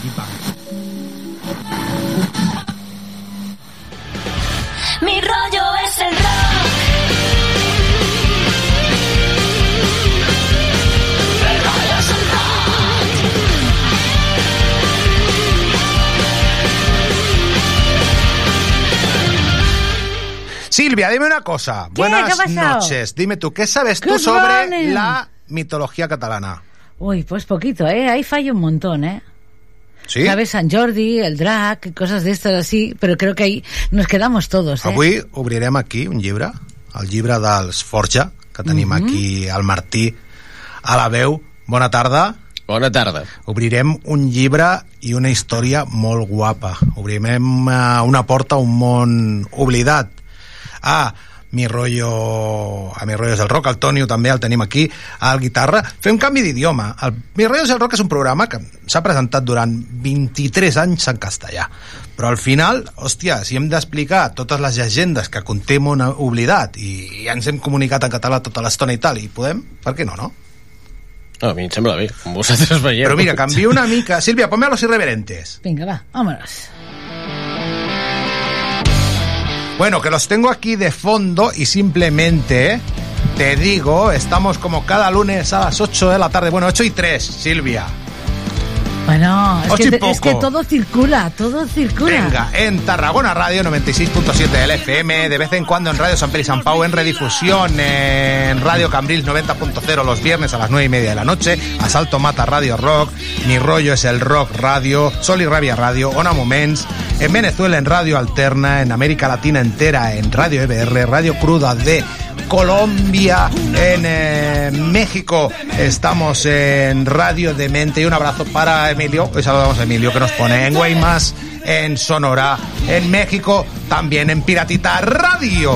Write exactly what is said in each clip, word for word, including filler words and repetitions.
pipa. Mi rollo es el rock. Mi rollo es el rock. Silvia, dime una cosa. ¿Qué? Buenas ¿Qué ha pasado? noches. Dime tú, ¿qué sabes tú Good sobre morning. la mitología catalana? Uy, pues poquito, ¿eh? Ahí fallo un montón, ¿eh? Sí? ¿Sabes? Sant Jordi, el drac, cosas de estas así, pero creo que ahí nos quedamos todos, ¿eh? Avui obrirem aquí un llibre, el llibre dels Forja, que tenim Mhm. aquí al Martí a la veu. Bona tarda. Bona tarda. Obrirem un llibre i una història molt guapa. Obrirem uh, una porta a un món oblidat. Ah, mi rollo... A mi rollo és el rock, el Tonio també el tenim aquí, al guitarra. Fer un canvi d'idioma. El Mi rollo és el rock és un programa que s'ha presentat durant vint-i-tres anys en castellà. Però al final, hòstia, si hem d'explicar totes les llegendes que conté Món Oblidat i ja ens hem comunicat en català tota l'estona i tal, i podem, per què no, no? No, a mi em sembla bé, com vosaltres veieu. Però mira, canvio una mica. Silvia, ponme a los irreverentes. Venga, va, vámonos. Bueno, que los tengo aquí de fondo y simplemente te digo, estamos como cada lunes a las ocho de la tarde. Bueno, ocho y tres, Silvia. Bueno, es Ocho y que, poco. es que todo circula, todo circula. Venga, en Tarragona Radio noventa y seis punto siete del F M, de vez en cuando en Radio San Pere y San Pau, en redifusión en Radio Cambrils noventa punto cero los viernes a las nueve y media de la noche, Asalto Mata Radio Rock, Mi Rollo es el Rock Radio, Sol y Rabia Radio, Ona Moments, en Venezuela en Radio Alterna, en América Latina entera en Radio E B R, Radio Cruda de Colombia, en eh, México estamos en Radio Demente, y un abrazo para Emilio, hoy saludamos a Emilio que nos pone en Guaymas, en Sonora, en México, también en Piratita Radio.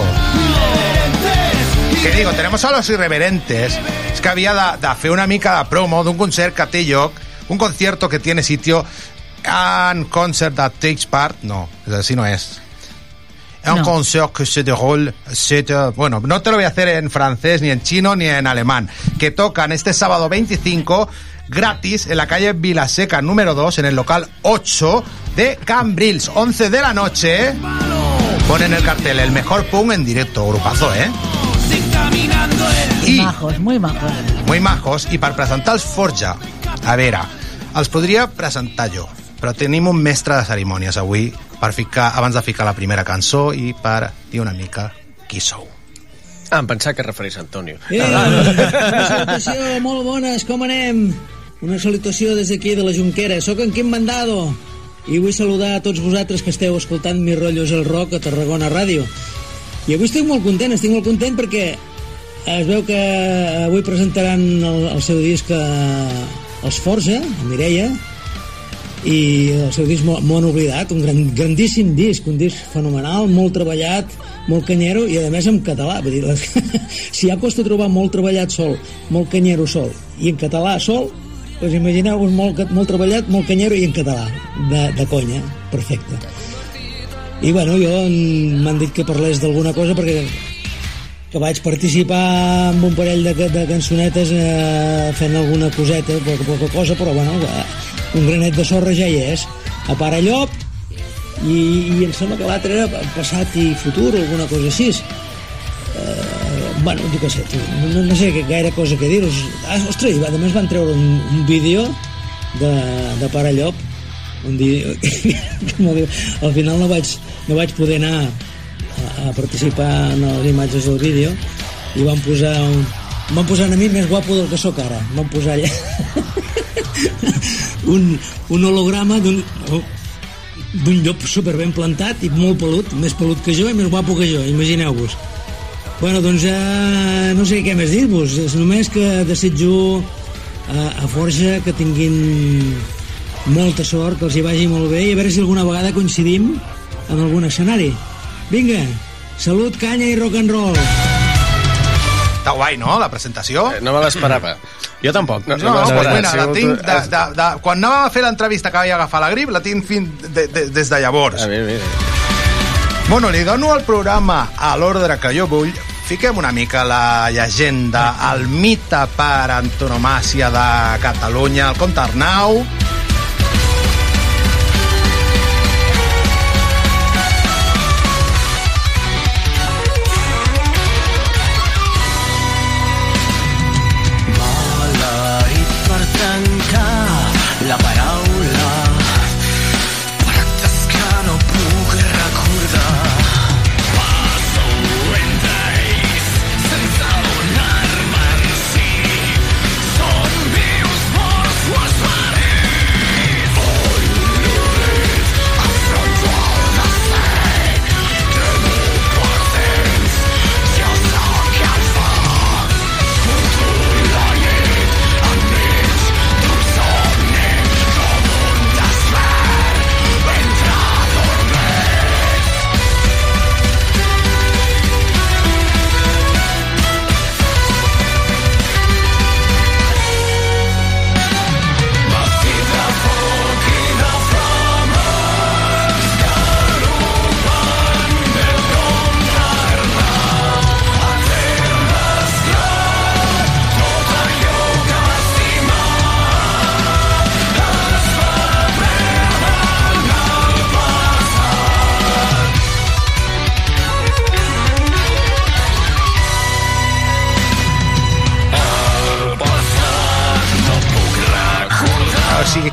Que digo, tenemos a los irreverentes, es que havia de, de fer una mica de promo d'un concert que té lloc, un concierto que tiene sitio en concert that takes part, no, así no es. Un No. concert que se déroule, se te- bueno, no te lo voy a hacer en francés, ni en chino, ni en alemán, que tocan este sábado veinticinco, gratis, en la calle Vilaseca número dos, en el local ocho de Cambrils, once de la noche, ponen el cartel, el mejor punk en directo, grupazo, ¿eh? I, Majos, muy majos. muy majos, i per presentar els Forja, a veure, els podria presentar jo, però tenim un mestre de cerimònies avui per ficar, abans de ficar la primera cançó i per dir una mica qui sou. Ah, em pensava que es referís a Antonio. Eh, una salutació, molt bones, com anem? Una salutació des d'aquí de la Jonquera. Soc en Quim Mandado i vull saludar a tots vosaltres que esteu escoltant Mi Rollo és el Rock a Tarragona Ràdio. I avui estic molt content, estic molt content perquè es veu que avui presentaran el, el seu disc a, als Forja, a Mireia, i el seu disc Món Oblidat, un gran, grandíssim disc, un disc fenomenal, molt treballat, molt canyero i a més en català. Vull dir, la, si ja costa trobar molt treballat sol, molt canyero sol i en català sol, doncs imagineu-vos molt, molt treballat, molt canyero i en català, de, de conya, perfecte. I bueno, jo m'han dit que parlés d'alguna cosa perquè que vaig participar en un parell de, de cançonetes eh, fent alguna coseta, poca, poca cosa, però bueno, eh, un granet de sorra ja hi és. A Parallop, i, i em sembla que l'altre era passat i futur, alguna cosa així. Eh, bueno, jo què sé, tu, no, no sé gaire cosa que dir-vos. Ah, ostres, i a més van treure un, un vídeo de, de Parallop, un dia, al final no vaig, no vaig poder anar a, a participar en les imatges del vídeo i van posar un, van posar a mi més guapo del que sóc ara, van posar allà un, un holograma d'un d'un llop super ben plantat i molt pelut, més pelut que jo i més guapo que jo, imagineu-vos. Bueno, doncs eh, no sé què més dir-vos, és només que desitjo a, a Forja que tinguin molta sort, que els hi vagi molt bé i a veure si alguna vegada coincidim en algun escenari. Vinga, salut, canya i rock and roll. Està guai, no, la presentació? Eh, no me l'esperava. Jo tampoc. No, No, no me pues l'esperava. mira, Ha la sigut- tinc de, de, de, quan anàvem a fer l'entrevista que vaig agafar la grip, la tinc fin de, de, des de llavors. A veure, a veure. Bueno, li dono el programa a l'ordre que jo vull. Fiquem una mica la llegenda, el mite per antonomàsia de Catalunya, el Comte Arnau.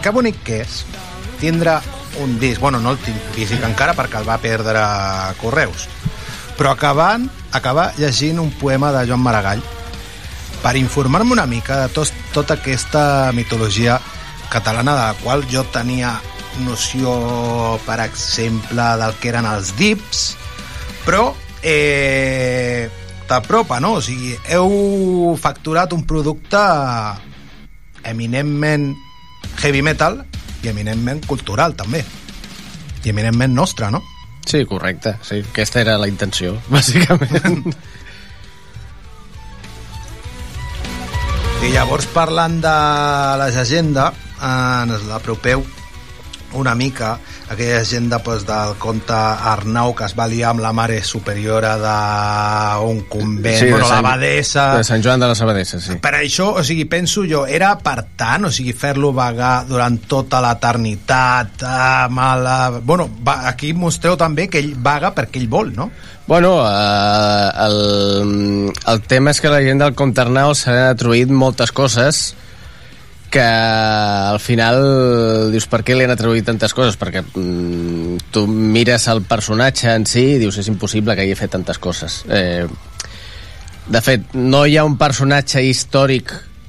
que bonic que és tindre un disc, bueno, no el tinc físic encara perquè el va perdre a Correus, però acabant, acabar llegint un poema de Joan Maragall per informar-me una mica de tot, tota aquesta mitologia catalana de la qual jo tenia noció, per exemple, del que eren els dips, però eh, t'apropa, no? O sigui, heu facturat un producte eminentment heavy metal i eminentment cultural, també. I eminentment nostre, no? Sí, correcte. Sí, aquesta era la intenció, bàsicament. I llavors, parlant de la llegenda, ens l'apropeu una mica aquella llegenda pues, del conte Arnau que es va liar amb la mare superiora d'un convent, sí, bueno, Sant, l'abadessa... de Sant Joan de les Abadesses, sí. Per això, o sigui, penso jo, era per tant, o sigui, fer-lo vagar durant tota l'eternitat, amb la... Bueno, va, aquí mostreu també que ell vaga perquè ell vol, no? Bueno, eh, el, el tema és que la gent del conte Arnau s'ha atribuït moltes coses que al final dius per què li han atribuït tantes coses, perquè mm, tu mires el personatge en si i dius és impossible que hagi fet tantes coses. Eh, de fet, no hi ha un personatge històric,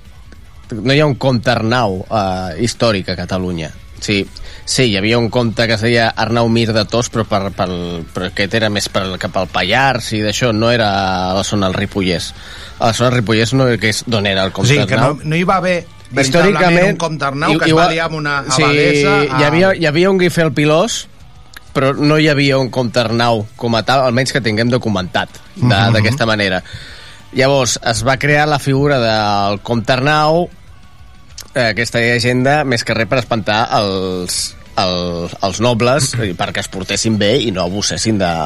no hi ha un conte Arnau eh, històric a Catalunya. Sí, sí, hi havia un conte que es deia Arnau Mir de Tos, però, per, per, per aquest era més per, cap al Pallars i d'això, no era a la zona del Ripollès. A la zona del Ripollès no, que és d'on era el conte Arnau. O sigui, que no, no hi va haver històricament un conte Arnau que es va liar amb una abadessa. Sí, a... hi, havia, hi havia un Guifel Pilós, però no hi havia un conte Arnau com a tal, almenys que tinguem documentat d'aquesta mm-hmm. manera. Llavors es va crear la figura del comte Arnau, eh, aquesta llegenda, més que res per espantar els, els, els nobles perquè es portessin bé i no abusessin de,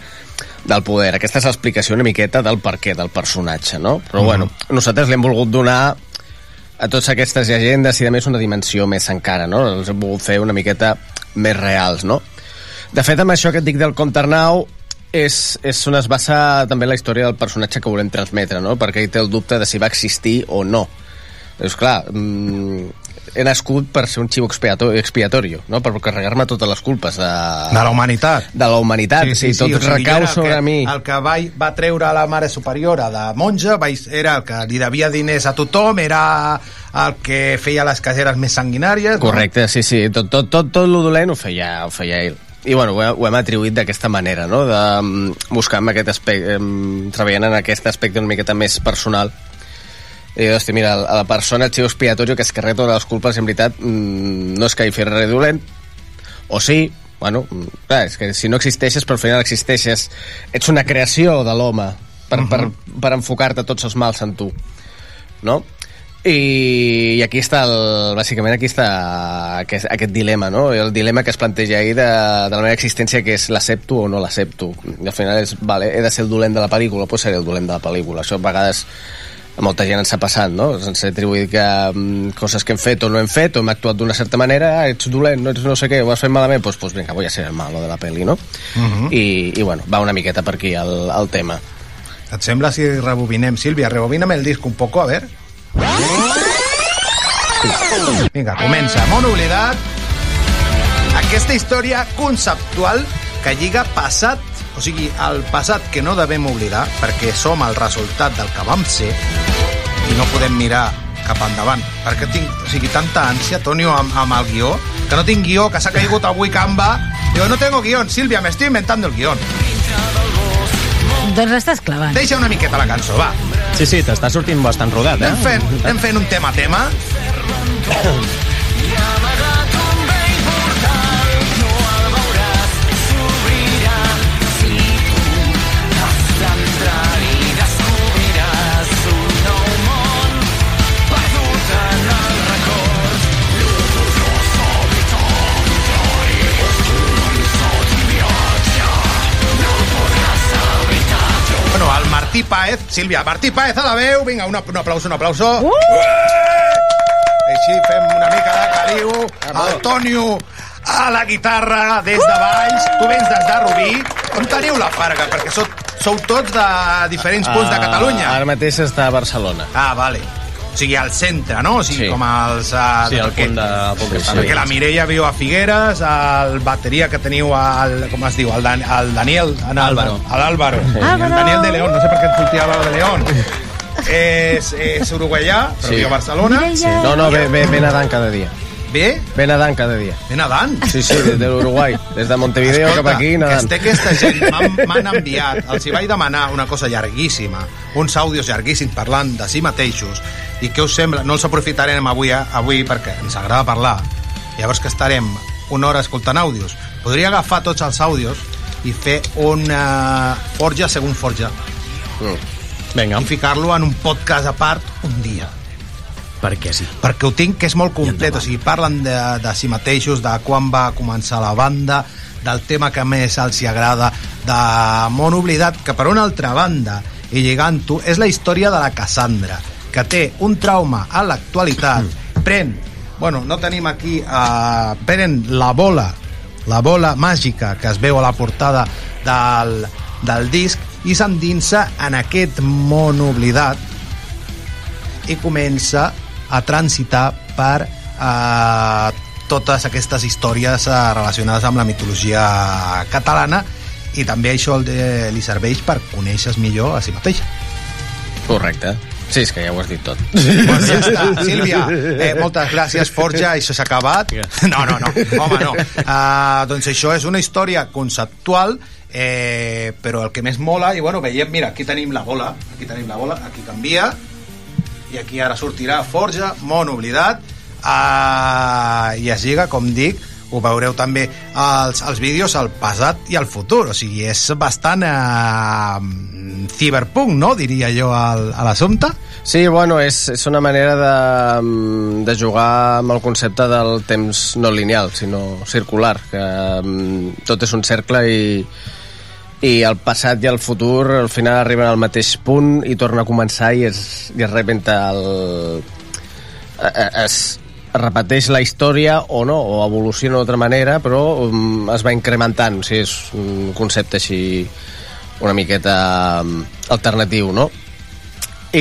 del poder. Aquesta és l'explicació una miqueta del perquè del personatge, no? Però mm-hmm. bueno, nosaltres l'hem volgut donar a totes aquestes llegendes i a més una dimensió més encara, no? Els hem volgut fer una miqueta més reals, no? De fet, amb això que et dic del conte Arnau és, és on es basa també la història del personatge que volem transmetre, no? Perquè ell té el dubte de si va existir o no. És clar, mmm, he nascut per ser un xivo expiatorio, no? Per carregar-me totes les culpes de... De la humanitat. De la humanitat, sí, sí, sí, tot sí, o sigui, recau sobre que, mi. El que va, va treure la mare superiora de monja era el que li devia diners a tothom, era el que feia les caseres més sanguinàries. Correcte, no? sí, sí, tot, tot, tot, tot lo dolent ho feia, ho feia ell. I bueno, ho, ho hem atribuït d'aquesta manera, no? De um, buscar amb aquest aspecte, um, treballant en aquest aspecte una miqueta més personal. I hosti, mira, a la persona xivo expiatorio que es carrega totes les culpes, en veritat, mmm, no és que hi fes res dolent, o sí, bueno, clar, és que si no existeixes, però al final existeixes, ets una creació de l'home per, uh-huh. per, per enfocar-te tots els mals en tu, no? I, i aquí està, el, bàsicament, aquí està aquest, aquest dilema, no? El dilema que es planteja ahir de, de la meva existència, que és l'accepto o no l'accepto. I al final és, vale, he de ser el dolent de la pel·lícula, doncs seré el dolent de la pel·lícula. Això a vegades a molta gent ens ha passat, no? Ens ha atribuït que um, coses que hem fet o no hem fet, o hem actuat d'una certa manera, ah, ets dolent, no ets no sé què, ho has fet malament, doncs pues, pues, vinga, voy a ser el malo de la pel·li, no? Uh-huh. I, I, bueno, va una miqueta per aquí el, el tema. Et sembla si rebobinem, Sílvia? Rebobíname el disc un poco, a ver. Vinga, comença. Món oblidat. Aquesta història conceptual que lliga passat, o sigui, el passat que no devem oblidar, perquè som el resultat del que vam ser i no podem mirar cap endavant. Perquè tinc, o sigui, tanta ànsia, Tonio, amb, amb el guió, que no tinc guió, que s'ha caigut avui Canva. Digo, no tengo guión, Sílvia, me estoy inventando el guión. Doncs l'estàs clavant. Deixa una miqueta la cançó, va. Sí, sí, t'està sortint bastant rodat, eh? Anem fent, anem fent un tema a tema. Martí Páez, Sílvia, Martí Páez a la veu, vinga, un, un aplauso, un aplauso. Uh! Així fem una mica de caliu. El Tonio a la guitarra des de Valls, tu vens des de Rubí. On teniu la Farga? Perquè sou, sou tots de diferents punts de Catalunya. Uh, ara mateix està a Barcelona. Ah, vale. O sigui, al centre, no? O sigui, Sí. com els... Uh, Sí, el punt de... El punt que està perquè la Mireia viu a Figueres, el bateria que teniu, el, com es diu, el, Dan, el Daniel... El, Álvaro. L'Álvaro. Sí. Álvaro. El Daniel de León, no sé per què et sortia Álvaro de León. és, és uruguaià, però Sí. viu a Barcelona. Mireia. No, no, ve, ve, ve nedant cada dia. Ve, Ve nedant cada dia. ve nedant. Sí, sí, des de l'Uruguai. Des de Montevideo cap aquí, que nedant. es té aquesta gent, m'han m'han enviat, els hi vaig demanar una cosa llarguíssima, uns àudios llarguíssims parlant de si mateixos, i què us sembla? No els aprofitarem avui, eh, avui perquè ens agrada parlar, llavors que estarem una hora escoltant àudios. Podria agafar tots els àudios i fer una forja segons forja, Vinga, i ficar-lo en un podcast a part un dia. perquè sí. Perquè ho tinc que és molt complet, o sigui, parlen de, de si mateixos, de quan va començar la banda, del tema que més els hi agrada, de Món Oblidat, que per una altra banda, i lligant-ho, és la història de la Cassandra, que té un trauma a l'actualitat, pren, bueno, no tenim aquí, uh, pren la bola, la bola màgica que es veu a la portada del, del disc, i s'endinsa en aquest món oblidat i comença a transitar per eh, totes aquestes històries eh, relacionades amb la mitologia catalana, i també això de, li serveix per conèixer millor a si mateix. Correcte. Sí, és que ja ho has dit tot. Bueno, ja està, Sílvia, eh, moltes gràcies, Forja, això s'ha acabat. No, no, no, home, no. Uh, doncs això és una història conceptual, eh, però el que més mola, i bueno, veiem, mira, aquí tenim la bola, aquí tenim la bola, aquí canvia, i aquí ara sortirà Forja, Món Oblidat, uh, i es lliga, com dic, ho veureu també als, als vídeos, al passat i al futur, o sigui, és bastant eh, cyberpunk, no?, diria jo, al, a l'assumpte. Sí, bueno, és, és una manera de, de jugar amb el concepte del temps no lineal, sinó circular, que um, tot és un cercle i, i el passat i el futur al final arriben al mateix punt i torna a començar i es, i es rebenta el... es repeteix la història o no, o evoluciona d'altra manera, però um, es va incrementant. O sigui, és un concepte així una miqueta um, alternatiu, no? I...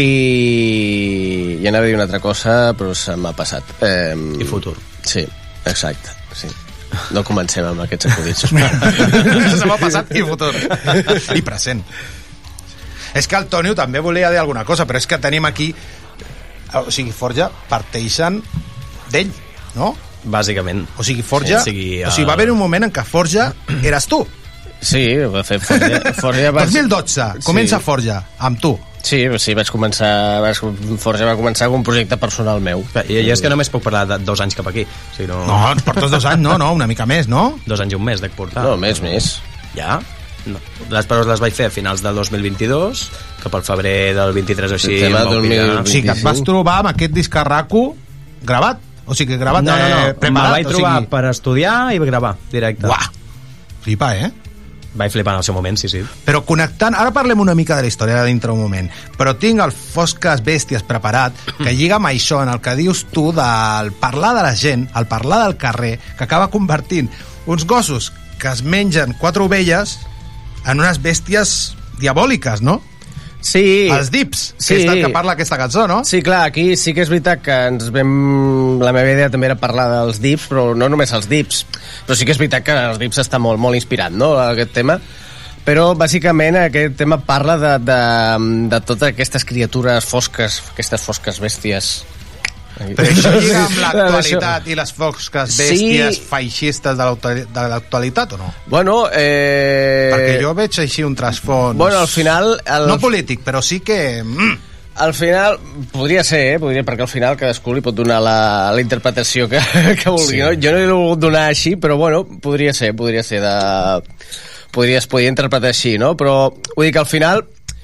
i anava a dir una altra cosa, però se m'ha passat. Eh, I futur. Sí, exacte. Sí. No comencem amb aquests acudits. Se m'ha passat i futur. I present. És que el Toni també volia dir alguna cosa, però és que tenim aquí... O sigui, Forja parteixen d'ell, no? Bàsicament. O sigui, Forja... Sí, o sigui, o sigui, va haver un moment en què Forja eres tu. Sí, va fer Forja. Forja va... dos mil dotze, comença Sí. Forja, amb tu. Sí, sí, vaig començar... Vaig, Forja va començar com un projecte personal meu. I, i és que només puc parlar de dos anys cap aquí. O sigui, no... No, ens portes dos anys, no, no, una mica més, no? Dos anys i un mes d'hac portar. No, més, més. Ja? No. Les paraules les vaig fer a finals del dos mil vint-i-dos, cap al febrer del vint-i-tres o així. El tema em vau del pillar. mil- O sigui, que et vas trobar amb aquest discarraco gravat. O sigui, gravat, No, no, no, eh, me'l preparat. vaig trobar o sigui... per estudiar i gravar, directe. Uah, flipa, eh? Vaig flipar en el seu moment, sí, sí. Però connectant, ara parlem una mica de la història de dintre un moment, però tinc el Fosques Bèsties preparat, que lliga amb això en el que dius tu del parlar de la gent, el parlar del carrer, que acaba convertint uns gossos que es mengen quatre ovelles en unes bèsties diabòliques, no? Sí. Els dips, Sí. que és del que parla aquesta cançó, no? Sí, clar, aquí sí que és veritat que ens vam... La meva idea també era parlar dels dips, però no només els dips. Però sí que és veritat que els dips està molt, molt inspirat, no?, aquest tema. Però, bàsicament, aquest tema parla de, de, de totes aquestes criatures fosques, aquestes fosques bèsties. Però això lliga amb l'actualitat Això. i les fosques Sí. bèsties feixistes de l'actuali- de l'actualitat, o no? Bueno, eh... Perquè jo veig així un trasfons... Bueno, al final... El... No polític, però sí que... Mm, Al final, podria ser, eh? Podria, perquè al final cadascú li pot donar la, la interpretació que, que vulgui, sí. No? Jo no l'he volgut donar així, però bueno, podria ser, podria ser de... Podria, es podia interpretar així, no? Però vull dir que al final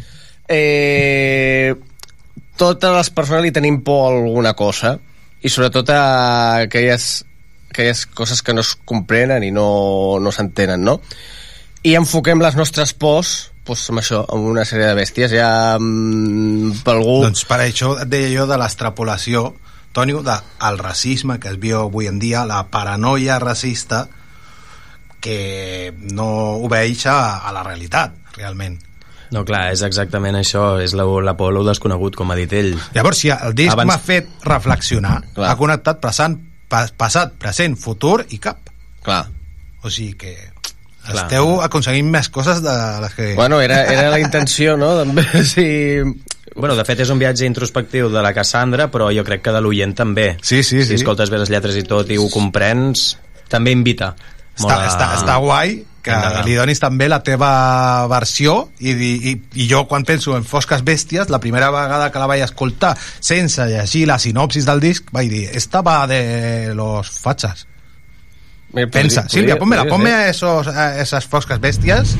eh, totes les persones li tenim por a alguna cosa, i sobretot a aquelles, aquelles coses que no es comprenen i no, no s'entenen, no? I enfoquem les nostres pors pues, amb això, amb una sèrie de bèsties. Ja mm, per algú... Doncs per això et deia jo de l'extrapolació, Toni, del racisme que es viu avui en dia, la paranoia racista, que no obeeix a, a la realitat, realment. No, clar, és exactament això, és la, la por a lo desconegut, com ha dit ell. Llavors, si el disc Abans- m'ha fet reflexionar, Clar. ha connectat passant, pa, passat, present, futur i cap. Clar. O sigui que Clar. esteu aconseguint més coses de les que... Bueno, era, era la intenció, no? També, sí... Bueno, de fet és un viatge introspectiu de la Cassandra, però jo crec que de l'oient també. Sí, sí, Si sí. escoltes bé les lletres i tot i ho comprens, també invita. Està, molt a- està, està guai que Endavant. li donis també la teva versió i, i, i jo quan penso en Fosques Bèsties, la primera vegada que la vaig escoltar sense llegir la sinopsis del disc vaig dir, esta va de los fachas. Mira, Pensa, podria- Sílvia, ponme-la, podria ponme ser. a, esos, a esas Fosques Bèsties.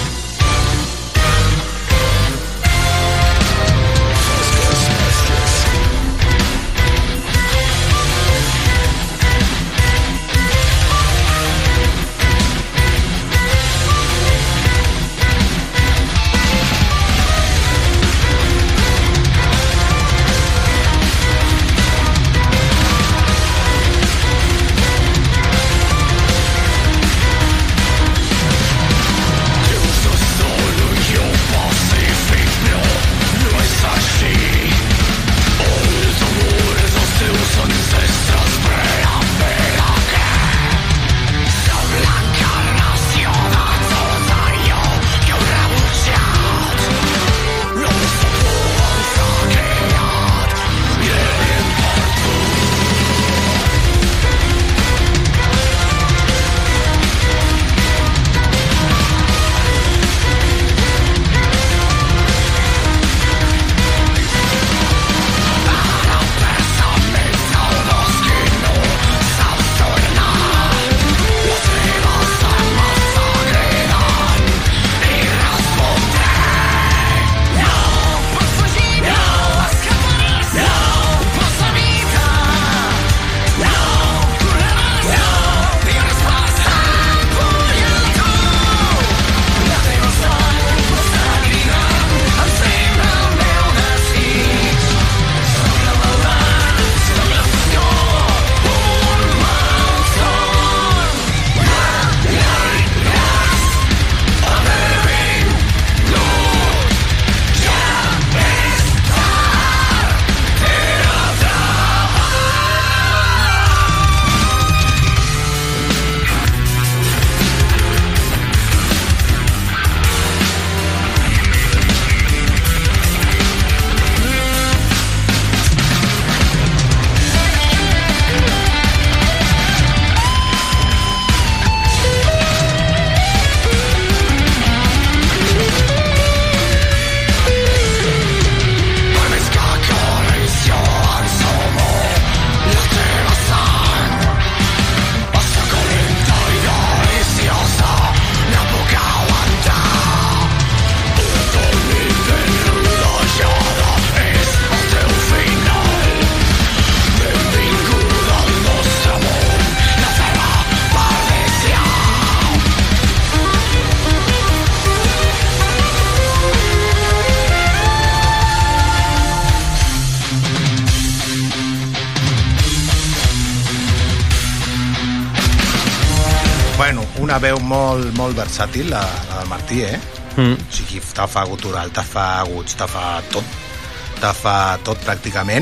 Bueno, una veu molt, molt versàtil, la, la del Martí, eh? Mm. O sigui, te fa gutural, te fa aguts, te fa tot, te fa tot pràcticament,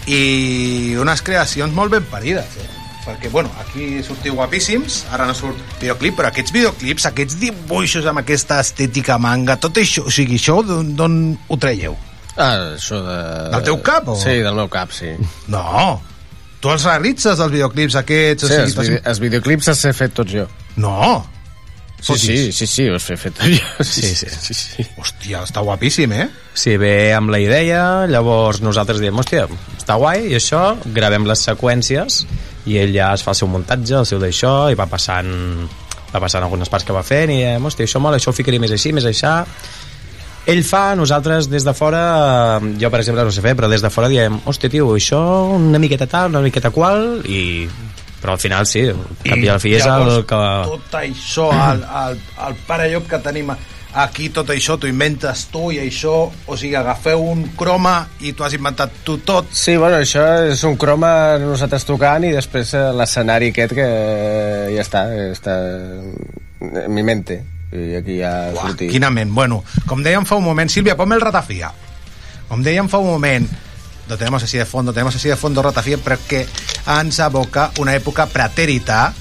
i unes creacions molt ben parides, eh? Perquè, bueno, aquí sortiu guapíssims, ara no surt videoclip, però aquests videoclips, aquests dibuixos amb aquesta estètica manga, tot això, o sigui, això d'on ho traieu? Ah, això de... Del teu cap, o? Sí, del meu cap, sí. No, tu els realitzes, els videoclips aquests, Sí, o els, sigui, vide els videoclips els he fet tots jo. no, Sí, sí, sí, sí, els he fet tots jo. Sí, sí. sí, sí. hòstia, està guapíssim, eh? Sí, ve amb la idea, llavors nosaltres diem, hòstia, està guai, i això, gravem les seqüències, i ell ja es fa el seu muntatge, el seu d'això, i va passant, va passant algunes parts que va fent, i diem, hòstia, això mola, això ho ficaria més així, més aixà. Ell fa, nosaltres des de fora, jo per exemple no sé fer, però des de fora diem, hòstia, tio, això una miqueta tal, una miqueta qual, i... però al final sí, el cap i al fi és el llavors, que... tot això, el, el, el pare Llop que tenim aquí, tot això t'ho inventes tu, i això, o sigui, agafeu un croma i tu has inventat tu tot. Sí, bueno, això és un croma nosaltres tocant i després eh, l'escenari aquest que ja està, està en mi mente. I aquí ja ha Uah, sortit. quinament. Bueno, com dèiem fa un moment, Sílvia, ponme el ratafia. Com dèiem fa un moment, lo tenemos así de fondo, tenemos así de fondo ratafia perquè ens aboca una època pretèrita.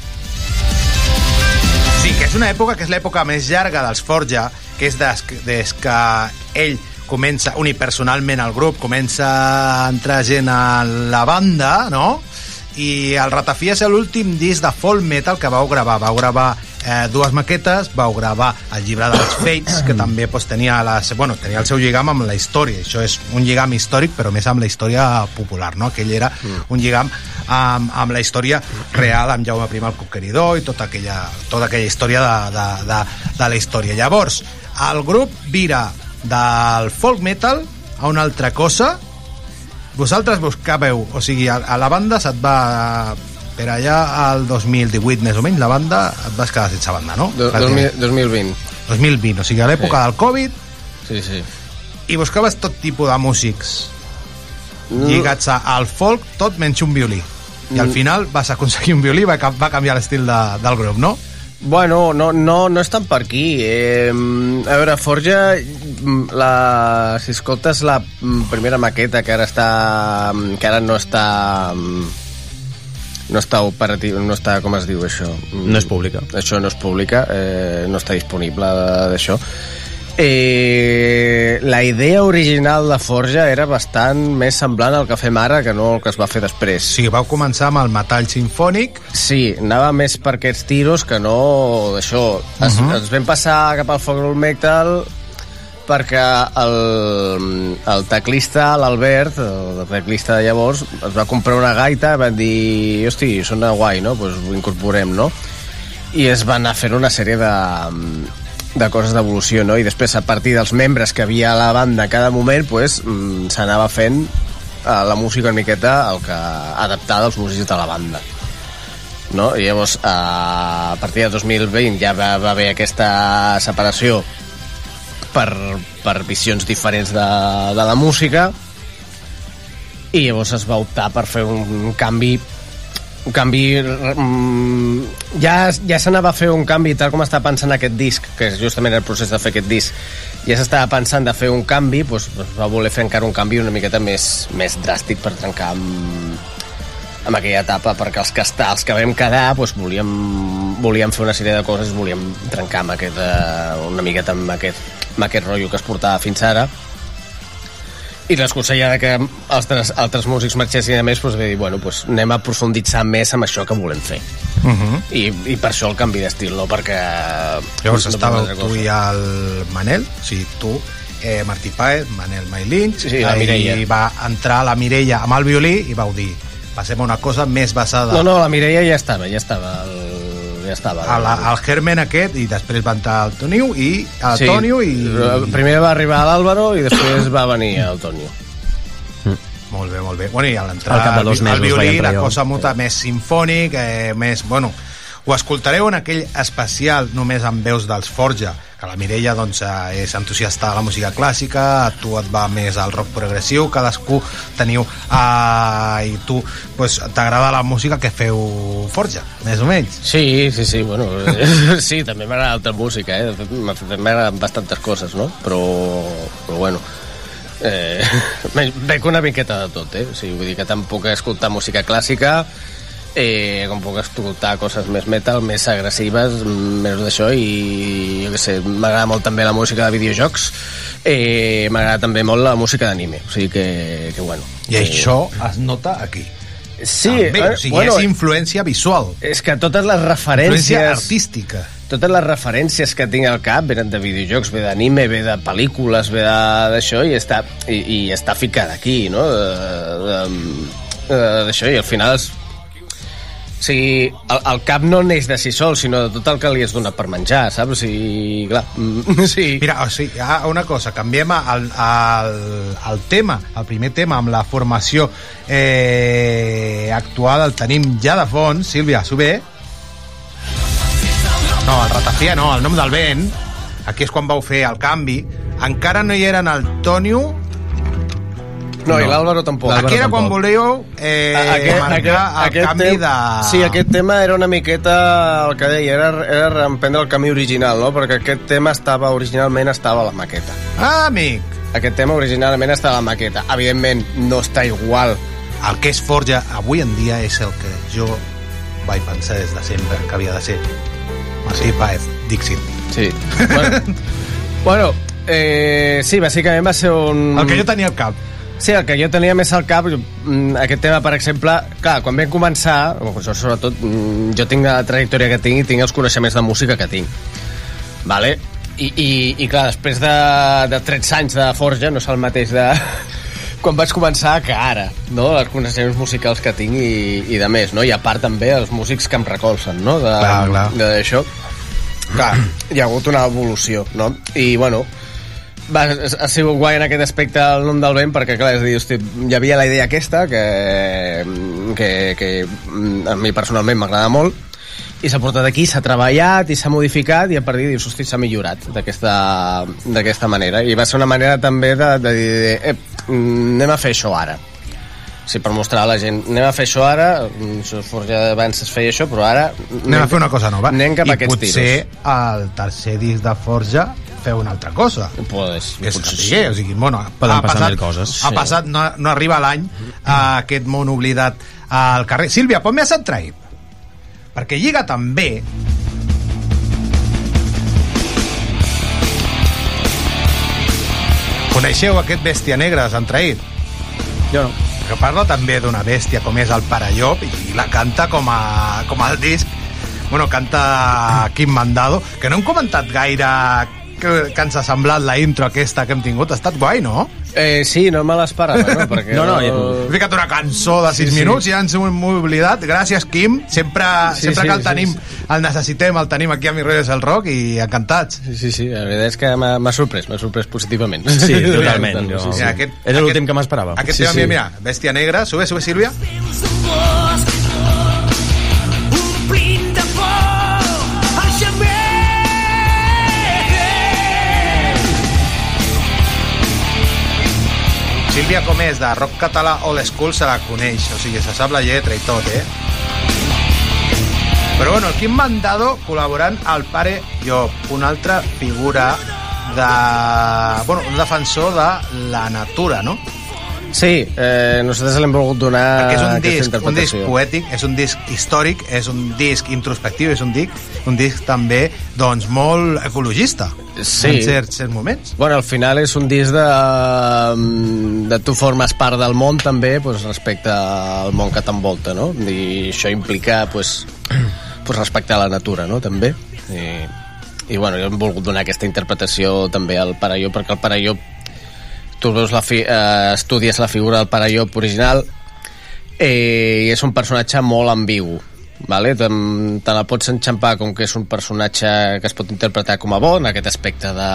Sí, que és una època que és l'època més llarga dels Forja, que és des, des que ell comença unipersonalment al grup, comença a entrar gent a la banda, no? I el Ratafia és l'últim disc de folk metal que vau gravar. Vau gravar eh, dues maquetes, vau gravar el llibre dels Fates, que també pues, tenia, la, bueno, tenia el seu lligam amb la història. Això és un lligam històric, però més amb la història popular, no? Aquell era mm. un lligam amb, amb la història real, amb Jaume I el Conqueridor i tota aquella, tota aquella història de, de, de, de la història. Llavors, el grup vira del folk metal a una altra cosa. Vosaltres buscàveu, o sigui, a, a la banda se't va, per allà al dos mil divuit més o menys, la banda et vas quedar sense banda, no? Do, dos mil, dos mil vint. dos mil vint, o sigui, a l'època sí. del Covid. Sí, sí. I buscaves tot tipus de músics mm. lligats al folk, tot menys un violí. I mm. al final vas aconseguir un violí i va, va canviar l'estil de, del grup, no? Bueno, no, no, no és tant per aquí. Eh, a veure, Forja, la, si escoltes la primera maqueta que ara està, que ara no està, no està operativa, no està, com es diu això? No és pública. Això no és pública, eh, no està disponible d'això. Eh, la idea original de Forja era bastant més semblant al que fem ara que no el que es va fer després. Sí, vau començar amb el metall sinfònic. Sí, anava més per aquests tiros que no d'això. Es, uh -huh. es vam passar cap al folk metal perquè el, el teclista, l'Albert, el teclista de llavors, es va comprar una gaita i van dir, hosti, sona guai, no? Pues ho incorporem, no? I es van anar fent una sèrie de de coses d'evolució, no? I després, a partir dels membres que havia a la banda en cada moment, pues, s'anava fent eh, la música una miqueta el que adaptada als músics de la banda, no? I llavors, eh, a partir de dos mil vint ja va, va haver aquesta separació per, per visions diferents de, de la música, i llavors es va optar per fer un canvi un canvi um, ja, ja s'anava a fer un canvi tal com estava pensant aquest disc, que és justament el procés de fer aquest disc, ja s'estava pensant de fer un canvi, doncs, doncs va voler fer encara un canvi una miqueta més, més dràstic per trencar amb, amb aquella etapa, perquè els que, està, els que vam quedar doncs, volíem, volíem fer una sèrie de coses, volíem trencar amb aquest, uh, una miqueta amb aquest, amb aquest rotllo que es portava fins ara. I l'excusa que altres, altres músics marxessin a més, doncs, va dir, bueno, doncs anem a profunditzar més amb això que volem fer. Uh -huh. I, I per això el canvi d'estil, no? Perquè... Llavors no estàveu tu i el Manel, o sigui, tu, eh, Martí Páez, Manel Mailin, sí, sí, la Mireia. I va entrar la Mireia amb el violí i vau dir, passem a una cosa més basada... No, no, la Mireia ja estava, ja estava... El... ja estava. A la, al germen aquest, i després va entrar el Toniu i el sí, Tonio i... primer va arribar l'Àlvaro i després va venir el Tonio. Mm. Molt bé, molt bé. Bueno, i a l'entrar el, el violí, la cosa muta més sinfònic, eh, més... Bueno, ho escoltareu en aquell especial només amb veus dels Forja, que la Mireia doncs, és entusiasta de la música clàssica, a tu et va més al rock progressiu, cadascú teniu... Uh, i tu pues, t'agrada la música que feu Forja, més o menys. Sí, sí, sí, bueno... sí, també m'agrada altra música, eh? M'agraden bastantes coses, no? Però, però bueno... Eh, veig una miqueta de tot, eh? O sigui, vull dir que tant puc escoltar música clàssica, eh, com puc escoltar coses més metal, més agressives, més d'això, i jo què sé, m'agrada molt també la música de videojocs, eh, m'agrada també molt la música d'anime, o sigui que, que bueno. I eh, això es nota aquí. Sí, també, o sigui, bueno, és influència visual. És que totes les referències... Influència artística. Totes les referències que tinc al cap venen de videojocs, ve d'anime, ve de pel·lícules, ve d'això, i està, i, i està ficat aquí, no? D'això, i al final... És, o sigui, el, el cap no neix de si sol, sinó de tot el que li has donat per menjar, saps? O sigui, clar... Sí. Mira, o sigui, una cosa, canviem el, el, el tema, el primer tema, amb la formació eh, actual, el tenim ja de fons. Sílvia, sube. No, el Ratafia no, el nom del vent. Aquí és quan vau fer el canvi. Encara no hi eren el Tonio No, no. I l'Àlvaro tampoc. Aquí era quan volíeu eh, aquest, marcar aquest, el aquest canvi tem... de... Sí, aquest tema era una miqueta el que deia, era, era reemprendre el camí original, no? Perquè aquest tema estava originalment estava a la maqueta. Ah, amic! Aquest tema originalment estava a la maqueta. Evidentment, no està igual. El que és Forja avui en dia és el que jo vaig pensar des de sempre que havia de ser. Martí Páez, Dixit. Sí. Bueno, bueno eh, sí, bàsicament va ser un... El que jo tenia al cap. Sí, el que jo tenia més al cap, aquest tema, per exemple, clar, quan vam començar, jo sobretot, jo tinc la trajectòria que tinc i tinc els coneixements de música que tinc, vale? I, i, i clar, després de, de tretze anys de Forja, no és el mateix de quan vaig començar que ara, no? Els coneixements musicals que tinc i, i de més, no? I a part també els músics que em recolzen, no? De, clar, clar. D'això. Clar, hi ha hagut una evolució, no? I, bueno, va, ha sigut guai en aquest aspecte el nom del vent perquè clar, és a dir, hosti, hi havia la idea aquesta que, que, que a mi personalment m'agrada molt i s'ha portat aquí, s'ha treballat i s'ha modificat i a partir dius, hosti, s'ha millorat d'aquesta manera i va ser una manera també de, de dir eh, anem a fer això ara, sí, per mostrar a la gent anem a fer això ara, Forja abans es feia això però ara anem, anem a fer una cosa nova anem cap i a aquests potser tiros. El tercer disc de Forja fer una altra cosa. Pues, que potser sí. sí. O sigui, bueno, poden ha passar passat, mil coses. Ha passat, no, no arriba l'any a aquest món oblidat al carrer. Sílvia, ponme a Centraït. Perquè lliga també coneixeu aquest bèstia negra de Centraït? Jo no. Que parla també d'una bèstia com és el Parallop i la canta com a, com al disc. Bueno, canta Quim Mandado, que no hem comentat gaire que, que ens ha semblat la intro aquesta que hem tingut. Ha estat guai, no? Eh, sí, no me l'esperava, no? Perquè no, no, no... He ficat una cançó de sis sí, minuts sí. I ja ens hem oblidat. Gràcies, Quim. Sempre, sí, sempre sí, que el tenim, sí, sí. el necessitem, el tenim aquí a Mi Rollo és el Rock i encantats. Sí, sí, sí. La veritat és que m'ha sorprès, m'ha sorprès positivament. Sí, totalment. Jo... Sí, sí. Mira, aquest, Era l'últim que m'esperava. Aquest sí, tema, sí. mira, mira, Bèstia Negra. Sube, sube, Sílvia. Sílvia com és de rock català old school se la coneix, o sigui, se sap la lletra i tot, eh? Però bueno, el Quim Mandado col·laborant al Pare Llop, una altra figura de... bueno, un defensor de la natura, no? Sí, eh, nosaltres l'hem volgut donar perquè és un aquesta disc, un interpretació. disc poètic, és un disc històric, és un disc introspectiu, és un disc, un disc també doncs molt ecologista sí. en certs, certs moments. Bueno, al final és un disc de, de tu formes part del món també pues, respecte al món que t'envolta, no? I això implica pues, pues, respectar la natura, no? També. I, i bueno, jo hem volgut donar aquesta interpretació també al Parallop, perquè el Parallop tu veus la fi, eh, estudies la figura del Parallop original eh, i és un personatge molt ambigu, vale? te, te la pots enxampar com que és un personatge que es pot interpretar com a bo en aquest aspecte de,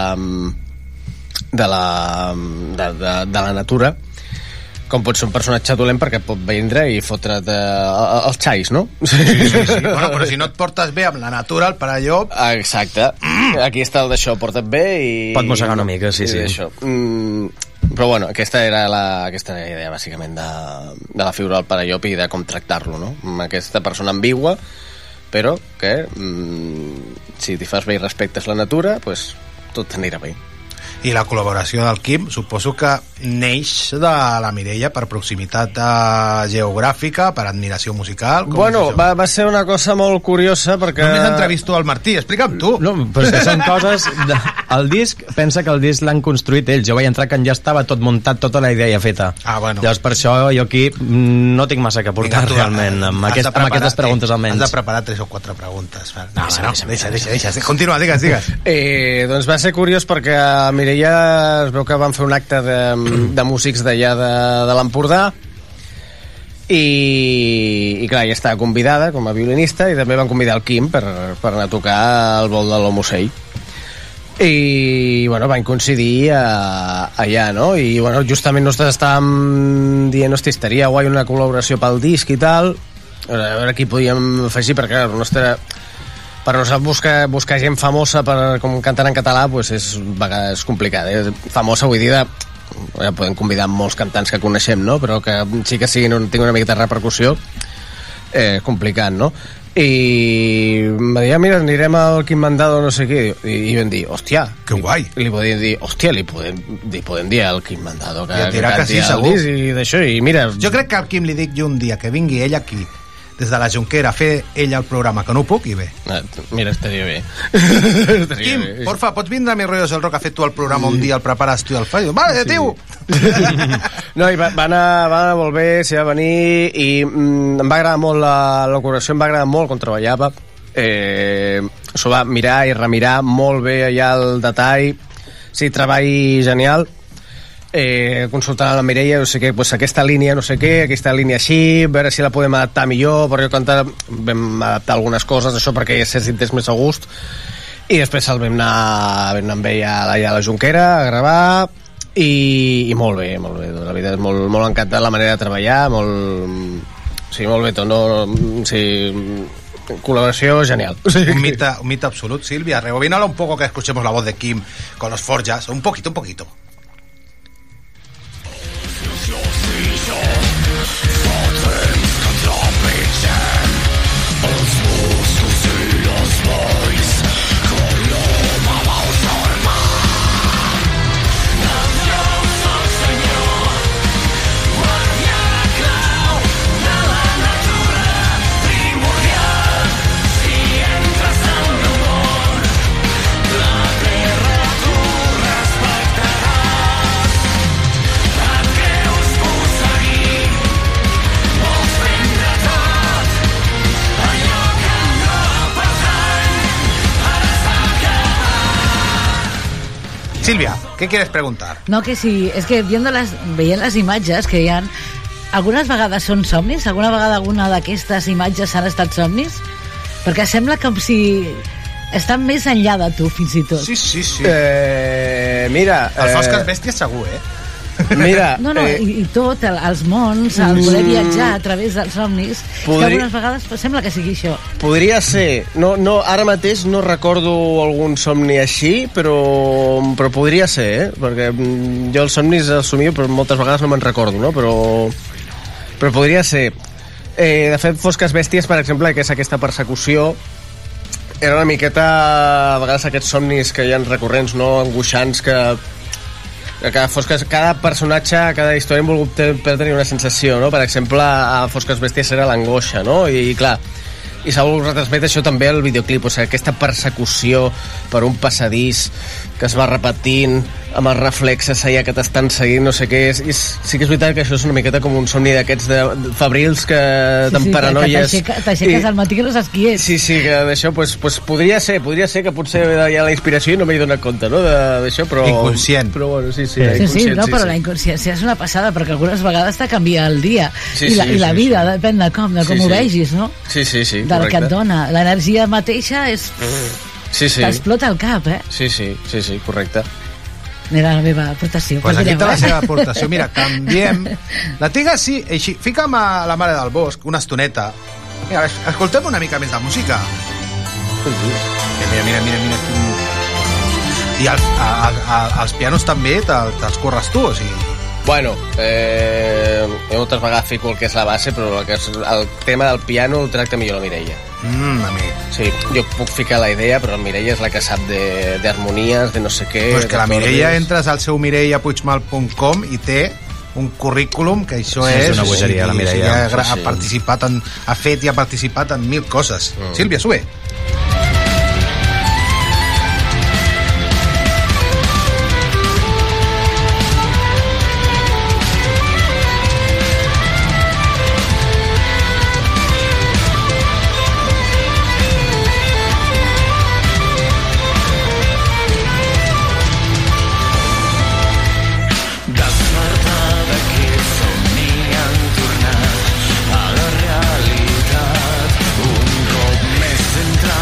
de, la, de, de, de la natura, com pot ser un personatge dolent perquè pot vindre i fotre't eh, els xais, no? Sí, sí, sí. Bueno, però si no et portes bé amb la natura, el Parallop... Exacte. Mm. Aquí està el d'això, porta't bé i... Pot mossegar una mica, sí, sí. Mm, però bueno, aquesta era la, aquesta era la idea bàsicament de, de la figura del Parallop i de com tractar-lo, no? Amb aquesta persona ambigua, però que mm, si t'hi fas bé i respectes la natura, pues, tot anirà bé. I la col·laboració del Quim suposo que neix de la Mireia per proximitat uh, geogràfica, per admiració musical. Com bueno, va, va ser una cosa molt curiosa perquè... Només entrevisto al Martí, explica'm tu. No, però és que són coses... De... El disc, pensa que el disc l'han construït ells. Jo vaig entrar que ja estava tot muntat, tota la idea feta. Ah, bueno. Llavors per això jo aquí no tinc massa que aportar Vinga, realment amb, aquest, amb aquestes preguntes almenys. Has de preparar tres o quatre preguntes. No, no, no, deixa, deixa, deixa, deixa. Continua, digues, digues. Eh, doncs va ser curiós perquè a Mireia es veu que van fer un acte de, de músics d'allà de, de l'Empordà i, i clar, ja estava convidada com a violinista i també van convidar el Quim per, per anar a tocar el vol de l'Homosei i bueno, van coincidir a, allà, no? I bueno, justament nosaltres estàvem dient, hosti, estaria guai una col·laboració pel disc i tal, a veure qui podíem afegir, perquè clar, el nostre per nosaltres buscar, buscar gent famosa per com cantar en català pues és, és complicat, eh? Famosa vull dir de, ja podem convidar molts cantants que coneixem, no? Però que sí que siguin, tinguin una miqueta de repercussió, eh, complicat, no? I em deia, mira, anirem al Quim Mandado no sé què, i, i vam dir, hòstia, que guai, i li podem dir, hòstia, li podem, li podem dir al Quim Mandado que, que, que sí, segur. I d'això, i mira, jo crec que al Quim li dic jo un dia que vingui ell aquí des de la Jonquera a fer ell el programa, que no puc, i bé. Mira, estaria bé. estaria Quim, bé. Porfa, pots vindre a Mi Rollo és el Rock a fer tu el programa un dia, el prepares tu i el fas? Vale, sí. Tio! No, i va, va, anar, va anar molt bé, s'hi va venir, i mm, em va agradar molt la, la col·laboració, em va agradar molt com treballava. Eh, s'ho va mirar i remirar molt bé allà el detall. Sí, treball genial. Eh, consultant a la Mireia, no sé què, pues aquesta línia no sé què, aquesta línia així, veure si la podem adaptar millor, perquè cantar vam adaptar algunes coses, això perquè ja se sentés més a gust, i després el vam anar, vam anar amb ell allà a la Jonquera a gravar, i, i molt bé, molt bé, la veritat, molt, molt encantat la manera de treballar, molt, sí, molt bé tot, no, sí, colaboració genial. Un mite, un mite absolut. Silvia, rebobínalo un poco que escuchemos la voz de Quim con los Forjas, un poquito, un poquito. Silvia, ¿qué quieres preguntar? No, que sí, es que viendo las, veient les imatges que hi ha, algunes vegades són somnis? Alguna vegada alguna d'aquestes imatges han estat somnis? Perquè sembla com si estan més enllà de tu, fins i tot. Sí, sí, sí. Eh, mira... El eh... Fosques Bèsties segur, eh? Mira, no, no, eh... i, i tot, el, els mons, el poder viatjar a través dels somnis, Podri... que algunes vegades sembla que sigui això. Podria ser, no, no, ara mateix no recordo algun somni així, però, però podria ser, eh? Perquè jo els somnis els somio, però moltes vegades no me'n recordo, no? Però, però podria ser. Eh, de fet, Fosques Bèsties, per exemple, que és aquesta persecució, era una miqueta, a vegades aquests somnis que hi ha recurrents, no? Angoixants, que que cada, Fosques, cada personatge, cada història hem volgut tenir una sensació, no? Per exemple, a Fosques Bèsties era l'angoixa, no? I, i clar, i s'ha volgut retransmetre això també al videoclip, o sigui, aquesta persecució per un passadís que es va repetint amb els reflexes allà que t'estan seguint, no sé què és, és, sí que és veritat que això és una miqueta com un somni d'aquests de, de fabrils que sí, tan sí, paranoies que t'aixeques al matí que no saps qui és. Sí, sí, que d'això pues, pues, podria ser podria ser que potser hi ha la inspiració i no m'he donat compte, no, d'això, però inconscient, però bueno, sí, sí, sí, sí, no, sí, però sí. La inconsciència és una passada, perquè algunes vegades te canvia el dia sí, i la, sí, i la sí, vida, sí. Depèn de com, de com sí, ho sí. vegis, no? Sí, sí, sí, del que et dona, l'energia mateixa és sí, sí. t'explota el cap, eh? Sí, sí, sí, sí, correcte. Era la meva aportació. Pues aquí està la seva aportació. Mira, canviem. La Tiga, sí, així. Fica'm a La Mare del Bosc una estoneta. Mira, escoltem una mica més de música. Mira, mira, mira, mira. I els, a, a, els pianos també te'ls te corres tu, o sigui... Bueno, eh, jo moltes vegades fico el que és la base, però el, que és el tema del piano el tracta millor la Mireia. Mm, a mi. Sí, jo puc ficar la idea, però la Mireia és la que sap d'harmonies, de, de no sé què... Pues que la Mireia entres al seu mireia puigmal punt com i té un currículum que això sí, és... és una bogeria, la Mireia. Ha, sí, ha, sí. participat en, ha fet i ha participat en mil coses. Mm. Sílvia, sube. Central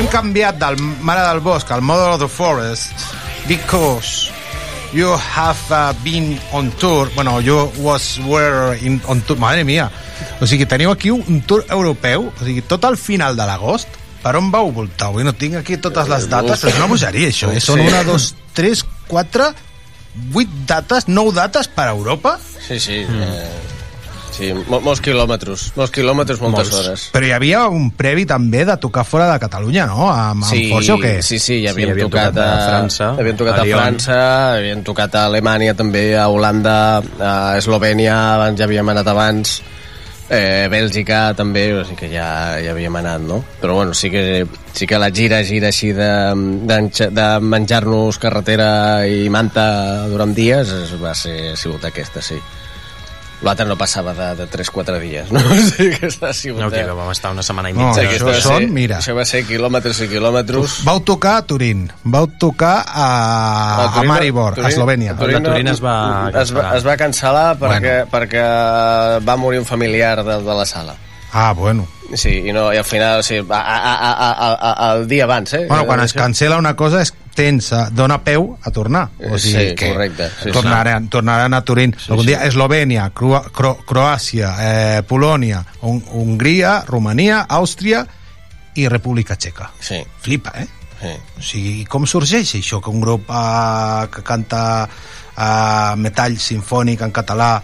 canviat del Mare del Bosc al Mother of the Forest because you have uh, been on tour, bueno, you was were in, on tour, madre mia, o sigui, teniu aquí un tour europeu, o sigui, tot al final de l'agost, per on vau voltar? Avui no tinc aquí totes les dates, però és una bogeria, això, eh? Són una, dos, tres, quatre, vuit dates, nou dates per a Europa? Sí, sí, mm. eh, sí, mol, molts quilòmetres, molts quilòmetres, moltes molts. hores. Però hi havia un previ també de tocar fora de Catalunya, no? Amb, sí, amb Força o què? Sí, sí, ja havíem, sí, havíem tocat, tocat a, a França, havíem tocat a, a, a França, havíem tocat a Alemanya també, a Holanda, a Eslovènia, abans ja havíem anat abans, eh, Bèlgica també, o sigui que ja, ja havíem anat, no? Però bueno, sí que, sí que la gira, gira així de, de, de menjar-nos carretera i manta durant dies va ser, ha sigut aquesta, sí. L'altre no passava de, de tres quatre dies, no? O sigui que està sigut... No, que vam estar una setmana i No, mitja. això va són, ser, mira. Això va ser quilòmetres i quilòmetres. Vau tocar a Turín, vau tocar a, a, a Maribor, Turín, a Eslovènia. Turín, la Turín es va es va, es va cancel·lar perquè, Bueno. perquè va morir un familiar de, de la sala. Ah, bueno. Sí, i, no, i al final, o sigui, a, a, a, a, a, el dia abans, eh? Bueno, quan es cancela una cosa és tens, dona peu a tornar. O sigui Sí, que correcte, sí, tornaran, tornaran a Turín. Sí, Algun sí. dia Eslovènia, Cro Cro Croàcia, eh, Polònia, Un Hongria, Romania, Àustria i República Txeca. Sí, Flipa, eh? sí. O sigui, com sorgeix això que un grup eh, que canta eh, metall sinfònic en català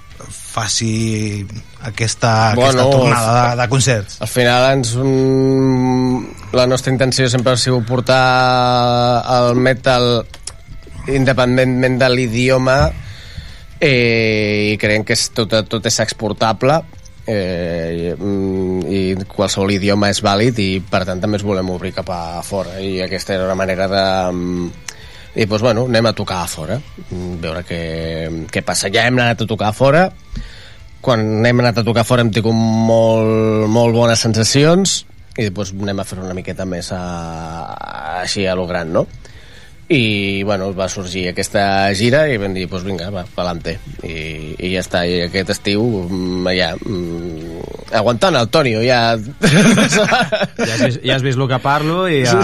faci aquesta, Bueno, aquesta tornada de, de concerts? Al final ens, um, la nostra intenció sempre ha sigut portar el metal independentment de l'idioma, eh, i creiem que és tot, tot és exportable, eh, i, i qualsevol idioma és vàlid, i per tant també es volem obrir cap a fora, i aquesta era una manera de... i doncs bueno, anem a tocar a fora, veure què, què passa. Ja hem anat a tocar a fora, quan hem anat a tocar a fora hem tingut molt, molt bones sensacions, i doncs anem a fer una miqueta més a, a, així a lo gran, no? I bueno, va sorgir aquesta gira i vam dir, doncs vinga, va, pa'lante, i, i ja està, i aquest estiu ja, mm, aguantant el Tonio, ja... Ja has vist, ja has vist el que parlo i ja...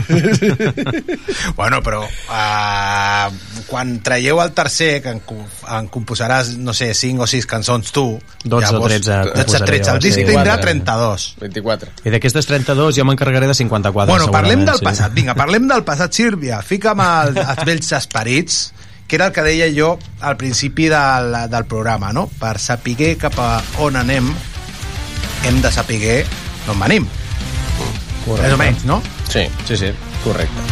Bueno, però uh, quan traieu el tercer, que en, en composaràs, no sé, cinc o sis cançons tu, dotze o tretze dotze o tretze, el disc sí. tindrà trenta-dos. vint-i-quatre. I d'aquestes trenta-dos jo m'encarregaré de cinquanta-quatre. Bueno, parlem del sí. passat, vinga, parlem del passat, Sílvia. Fica'm el, els vells esperits, que era el que deia jo al principi del, del programa, no? Per saber cap a on anem, hem de saber d'on venim. Correcte. Més o menys, no? Sí, sí, sí, correcte.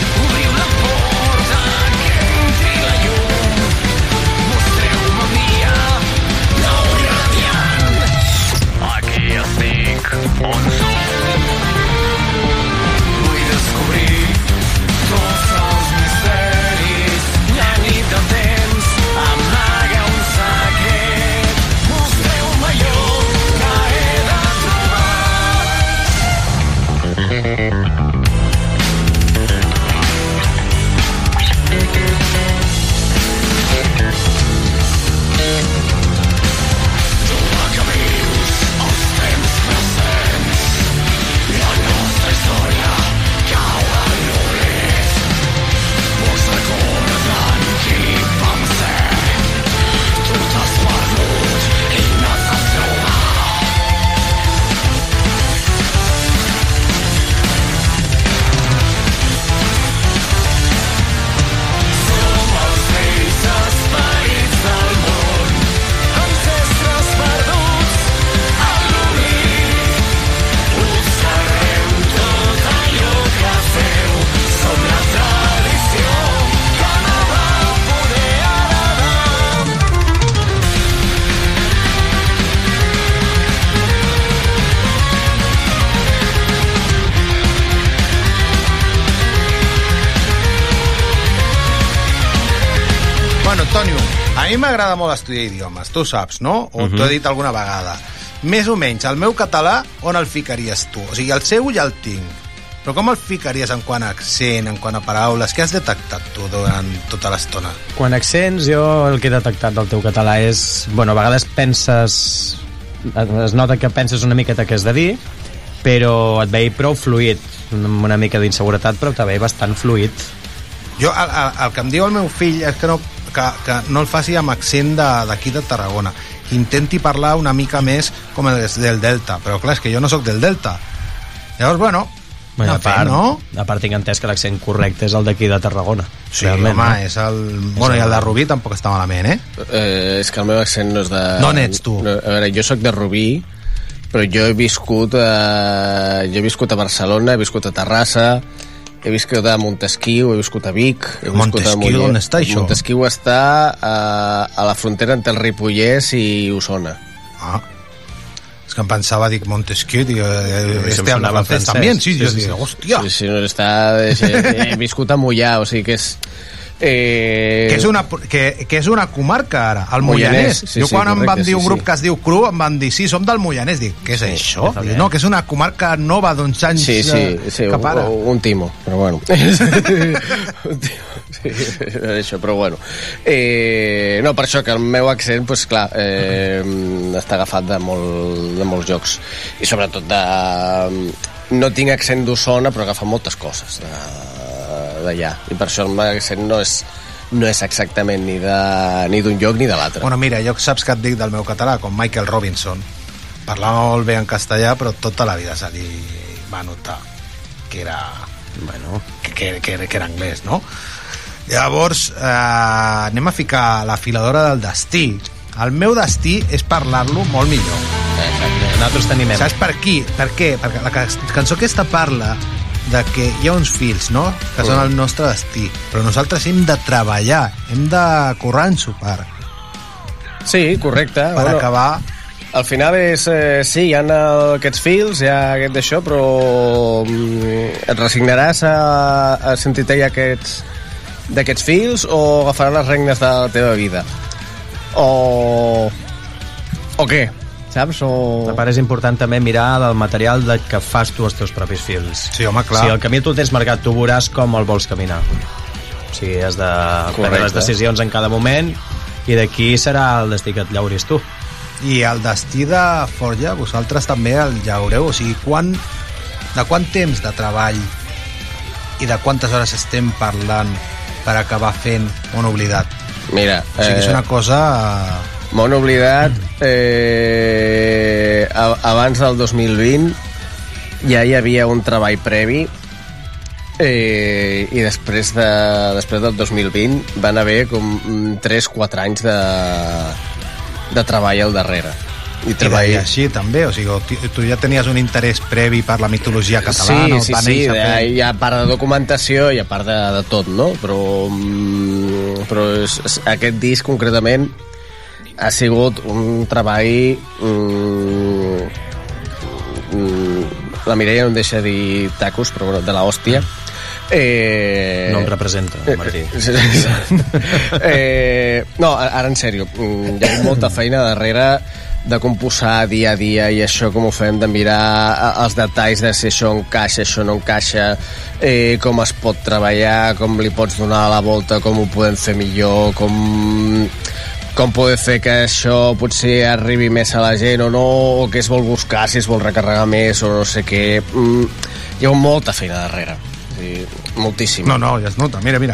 Mostreu-me un dia Antonio, a mi m'agrada molt estudiar idiomes, tu saps, no? O uh -huh. t'ho he dit alguna vegada. Més o menys, el meu català, on el ficaries tu? O sigui, el seu ja el tinc. Però com el ficaries en quant a accent, en quant a paraules? Què has detectat tu durant tota l'estona? Quan a accents, jo el que he detectat del teu català és... Bueno, a vegades penses... Es nota que penses una miqueta què has de dir, però et veig prou fluid, amb una mica d'inseguretat, però te veig bastant fluid. Jo, el, el, el que em diu el meu fill és que no, que, que no el faci amb accent d'aquí de, de Tarragona. Intenti parlar una mica més com el del Delta, però clar, és que jo no sóc del Delta. Llavors, bueno... Bueno, a, part, fet, no? a part tinc entès que l'accent correcte és el d'aquí de Tarragona. Sí, realment, home, no? és el... Bueno, i el de Rubí tampoc està malament, eh? eh és que el meu accent no és de... D'on ets, tu? No, a veure, jo sóc de Rubí, però jo he viscut a... jo he viscut a Barcelona, he viscut a Terrassa, he viscut a Montesquiu, he viscut a Vic, he viscut Montesquiu, a Mollet. on està això? Montesquiu està a, a la frontera entre el Ripollès i Osona. Ah, és que em pensava, dic, Montesquieu, dic, eh, Sí, este em habla sonava francès francès. també, sí, Sí, jo sí, dic, sí. hòstia, Sí, sí, no, està, he, he viscut a Mollà, o sigui que és... Eh... que és, una, que, que és una comarca ara, el Moianès, Moianès. sí, Jo sí, quan em correcte, van dir sí, un sí. grup que es diu Cru, em van dir, sí, som del Moianès. Dic, què és Sí, això? està Dic, bé. no, que és una comarca nova d'uns anys Sí, sí, eh, sí, cap ara. un, un timo, però bueno. un timo, sí, això, però bueno. Eh, no, per això que el meu accent, pues, clar, eh, està agafat de, molt, de molts jocs. I sobretot de... No tinc accent d'Osona, però agafa moltes coses d'allà. I per això el meu accent no és, no és exactament ni de- ni d'un lloc ni de l'altre. Bueno, mira, jo saps que et dic del meu català, com Michael Robinson. Parlava molt bé en castellà, però tota la vida se li va notar que era, bueno, que, que, que, que era anglès, no? Llavors, eh, anem a ficar la filadora del destí. El meu destí és parlar-lo molt millor. Nosaltres tenim... Saps per qui? Per què? Perquè la ca- cançó aquesta parla de que hi ha uns fils, no?, que són el nostre destí, però nosaltres hem de treballar, hem de currar en sopar Sí, correcte. per bueno, acabar. Al final és... Eh, sí, hi ha eh, aquests fils, hi ha aquest d'això, però mm, et resignaràs a, a sentir-te aquests d'aquests fils o agafaràs les regnes de la teva vida? O... O què? Saps? O... A part és important també mirar del material de que fas tu els teus propis fils. Sí, home, clar. Si el camí tu el tens marcat, tu veuràs com el vols caminar. O sigui, has de prendre les decisions en cada moment i d'aquí serà el destí que et llauris tu. I el destí de Forja, vosaltres també el llaureu, o sigui, quan, de quant temps de treball i de quantes hores estem parlant per acabar fent un oblidat? Mira... O sigui, és una cosa... M'ho han oblidat eh, a- abans del dos mil vint ja hi havia un treball previ eh, i després, de, després del dos mil vint van haver com tres quatre anys de, de treball al darrere i I treball... de- així també, o sigui, ti- tu ja tenies un interès previ per la mitologia catalana, sí, sí, va sí, néixer de, fent- hi ha part de documentació i a part de, de tot, no? Però, mm, però és, és, aquest disc concretament ha sigut un treball mm, mm, la Mireia no em deixa dir tacos, però bueno, de la hòstia. Eh... No em representa, Martí. eh, no, ara en sèrio, mm, hi ha molta feina darrere de com posar dia a dia i això com ho fem, de mirar eh, els detalls de si això encaixa, això no encaixa, eh, com es pot treballar, com li pots donar la volta, com ho podem fer millor, com, com poder fer que això potser arribi més a la gent o no, o què es vol buscar, si es vol recarregar més o no sé què. Mm, hi ha molta feina darrere, sí, moltíssim. No, no, ja es nota, mira, mira.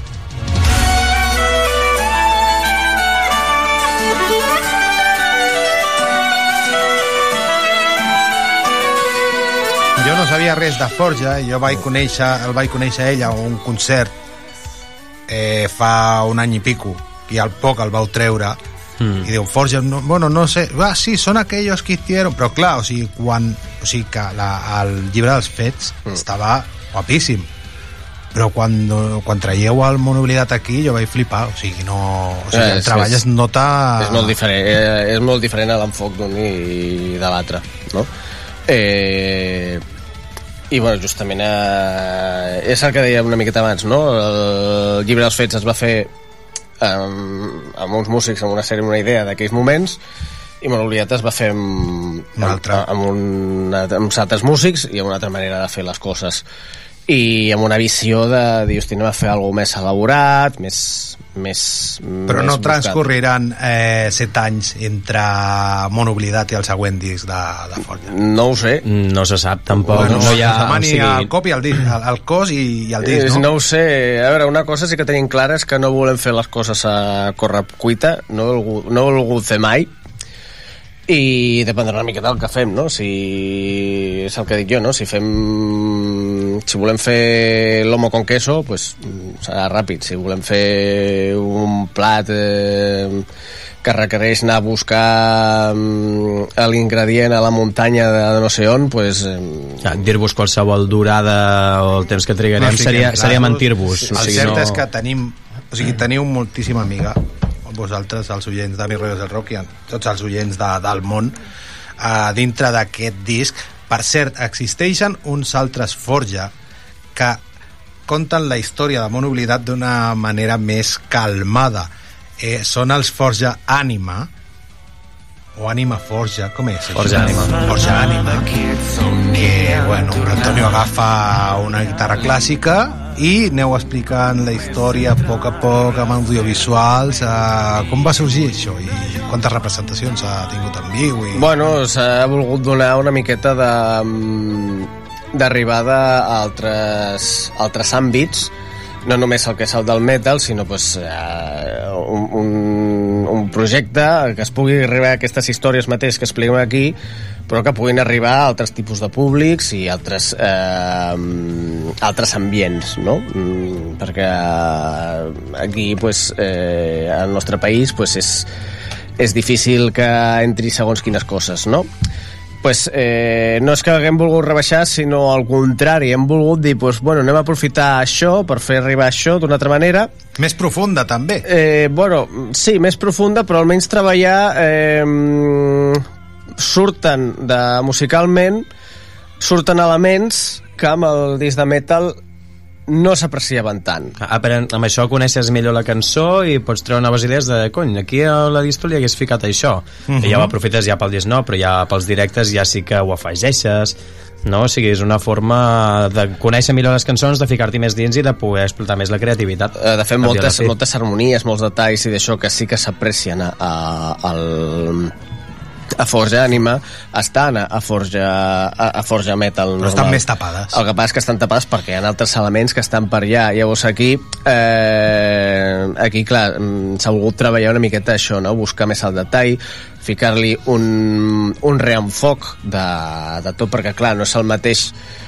Jo no sabia res de Forja i jo vaig conèixer, el vaig conèixer ell a un concert eh, fa un any i pico i al poc el vau treure mm. i diu, Forja, no, bueno, no sé ah, sí, són aquellos que hicieron però clar, o sigui, quan, o sigui que la, el llibre dels fets mm. estava guapíssim però quan, quan traieu el món oblidat aquí jo vaig flipar, o sigui, no, o sigui, Eh, el és- treball és- es nota És molt diferent, eh, és molt diferent a l'enfoc d'un i de l'altre, no? Eh, I, bueno, justament eh, és el que deia una miqueta abans, no? El llibre dels fets es va fer amb, amb uns músics, amb una sèrie, una idea d'aquells moments, i Món Oblidat es va fer amb, Un altre. amb, amb, un, amb uns altres músics i amb una altra manera de fer les coses, i amb una visió de dir, hosti, anem a fer alguna més elaborat, més, més Però més no buscat. transcorriran eh, set anys entre Món Oblidat i el següent disc de, de Forja. No ho sé. No se sap, tampoc. Bueno, no hi ha... es demani o sigui, el cop i el, disc, el, el cos i, i el disc, Eh, no? no ho sé. A veure, una cosa sí que tenim clara és que no volem fer les coses a correcuita, no he volgut, no he volgut fer mai, i dependrà una miqueta del que fem, no? Si és el que dic jo, no? Si fem si volem fer lomo con queso, pues serà ràpid. Si volem fer un plat eh, que requereix anar a buscar eh, l'ingredient a la muntanya de no sé on, pues eh, ja, dir-vos qualsevol durada o el temps que trigarem No seria, fiquem seria plaços. mentir-vos. El O sigui, cert no... és que tenim, o sigui, teniu moltíssima amiga, vosaltres, els oients de Mi Rollo del Rock i tots els oients de, del món, uh, dintre d'aquest disc. Per cert, existeixen uns altres Forja que conten la història de Món Oblidat d'una manera més calmada. Eh, són els Forja Ànima, o Ànima Forja, com és? Forja Ànima. Forja Ànima, que, bueno, Antonio agafa una guitarra clàssica i aneu explicant la història a poc a poc amb audiovisuals. Eh, com va sorgir això i quantes representacions ha tingut en viu? I... Bueno, s'ha volgut donar una miqueta de d'arribada a altres, altres àmbits, no només el que és el del metal, sinó pues, eh, un, un, un projecte que es pugui arribar a aquestes històries mateix que expliquem aquí, però que puguin arribar a altres tipus de públics i altres, eh, altres ambients, no? Mm, perquè aquí, pues, eh, al nostre país, pues, és, és difícil que entri segons quines coses, no? Pues, eh, no és que haguem volgut rebaixar, sinó al contrari, hem volgut dir, pues, bueno, anem a aprofitar això per fer arribar això d'una altra manera. Més profunda, també. Eh, bueno, sí, més profunda, però almenys treballar... Eh, surten de, musicalment, surten elements que amb el disc de metal no s'apreciaven tant. Ah, però amb això coneixes millor la cançó i pots treure noves idees de, cony, aquí a la disco li hagués ficat això. Uh-huh. I ja ho aprofites ja pel disc, no, però ja pels directes ja sí que ho afegeixes, no? O sigui, és una forma de conèixer millor les cançons, de ficar-t'hi més dins i de poder explotar més la creativitat. Eh, de fet, Al moltes, fi. moltes harmonies, molts detalls i d'això que sí que s'aprecien a, a, al, a Forja Ànima estan a, a, Forja, a, a Forja Metal Però estan normal. més tapades. El que passa és que estan tapades perquè hi ha altres elements que estan per allà. Llavors aquí eh, aquí clar s'ha volgut treballar una miqueta això, no? Buscar més el detall, ficar-li un, un reenfoc de, de tot, perquè clar, no és el mateix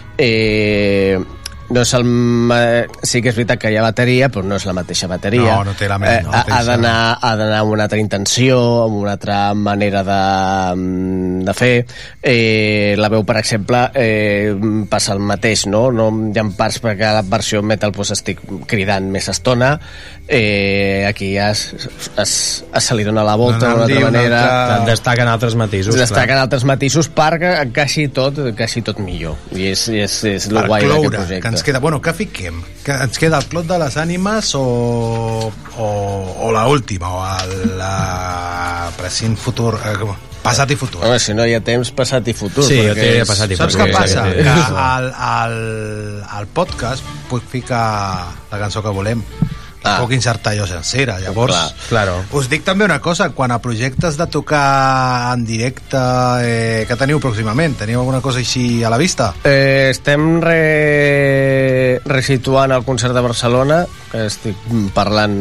eh, no és el... sí que és veritat que hi ha bateria, però no és la mateixa bateria. No, no té la eh, no, ha, ha mateixa. d'anar ha d'anar amb una altra intenció, amb una altra manera de, de fer. Eh, la veu, per exemple, eh, passa el mateix, no? No hi ha parts perquè a la versió metal pues, estic cridant més estona. Eh, aquí ja es, es, es se li dona la volta No, no, d'una altra una manera. altra- Destaquen altres matisos. Es destaquen altres matisos perquè encaixi tot, encaixi tot millor. I és, és, és el Per guai d'aquest cloure, projecte. que ens queda... Bueno, què fiquem? Que ens queda el Clot de les Ànimes o, o, o la última, o el la present futur... Eh, com- passat i futur. Home, si no hi ha temps, passat i futur. Sí, jo perquè diria és- passat i Saps futur. què passa? Sí, sí, Que sí. al, al, al podcast puc ficar la cançó que volem. La Ah. puc insertar jo sencera. Llavors, Clar, claro. us dic també una cosa. Quan a projectes de tocar en directe, eh, què teniu pròximament? Teniu alguna cosa així a la vista? Eh, estem re... resituant el concert de Barcelona, que estic parlant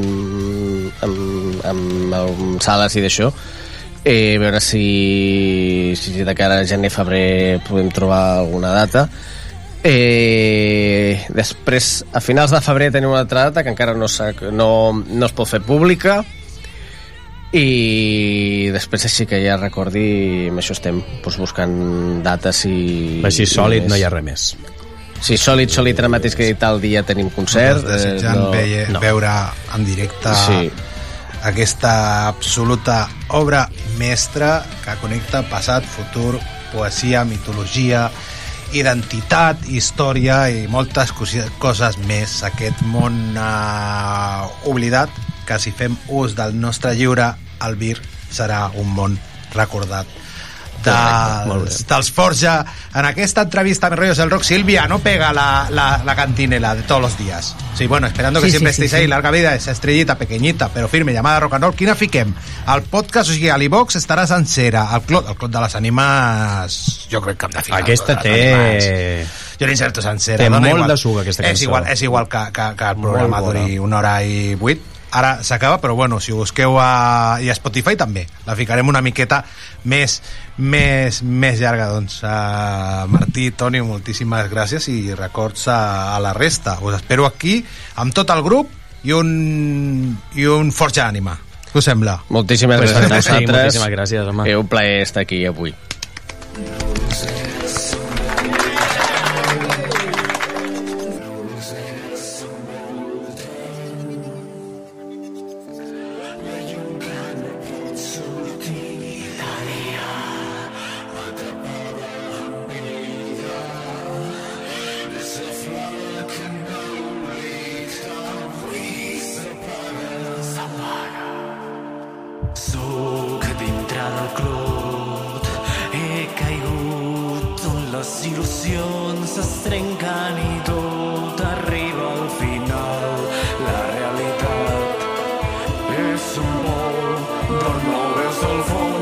amb, amb, amb sales i d'això, eh, a veure si, si de cara a gener-febrer podem trobar alguna data. Eh, després, a finals de febrer tenim una altra data que encara no, s'ha- no, no es pot fer pública, i després així que ja recordi, amb això estem doncs, buscant dates i... Així sòlid i no hi ha res més. Sí, sòlid, sòlid, ara mateix que tal dia tenim concert. Nosaltres desitjant no, veie, no. veure en directe Sí. aquesta absoluta obra mestra que connecta passat, futur, poesia, mitologia, identitat, història i moltes cosi- coses més. Aquest món eh, oblidat que si fem ús del nostre lliure albir serà un món recordat dels, dels Forja. En aquesta entrevista a Rollos del Rock, Silvia no pega la, la, la cantinela de todos los días. Sí, bueno, esperando que sí, siempre sí, estéis sí, ahí, sí. larga vida, esa estrellita pequeñita però firme, llamada Rock and Roll. Quina fiquem? El podcast, o sigui, a l'Ivox estarà sencera. El Clot, el Clot de les Ànimes, jo crec que hem de ficar. Aquesta té... Jo l'inserto sencera. Té molt igual. de suc, aquesta cançó. És igual, és igual que, que, que el programa duri una hora i vuit. Ara s'acaba, però bueno, si ho busqueu a, i a Spotify també, la ficarem una miqueta més, més, més llarga. Doncs uh, Martí, Toni, moltíssimes gràcies i records a, a la resta. Us espero aquí amb tot el grup i un, i un Forja Ànima. Què us sembla? Moltíssimes Pues gràcies a fantàstic, vosaltres. moltíssimes gràcies, home. És un plaer estar aquí avui. Soc dintre del clot, he caigut on les il·lusions es trenquen i tot arriba al final. La realitat és un vol, però no veus el fons.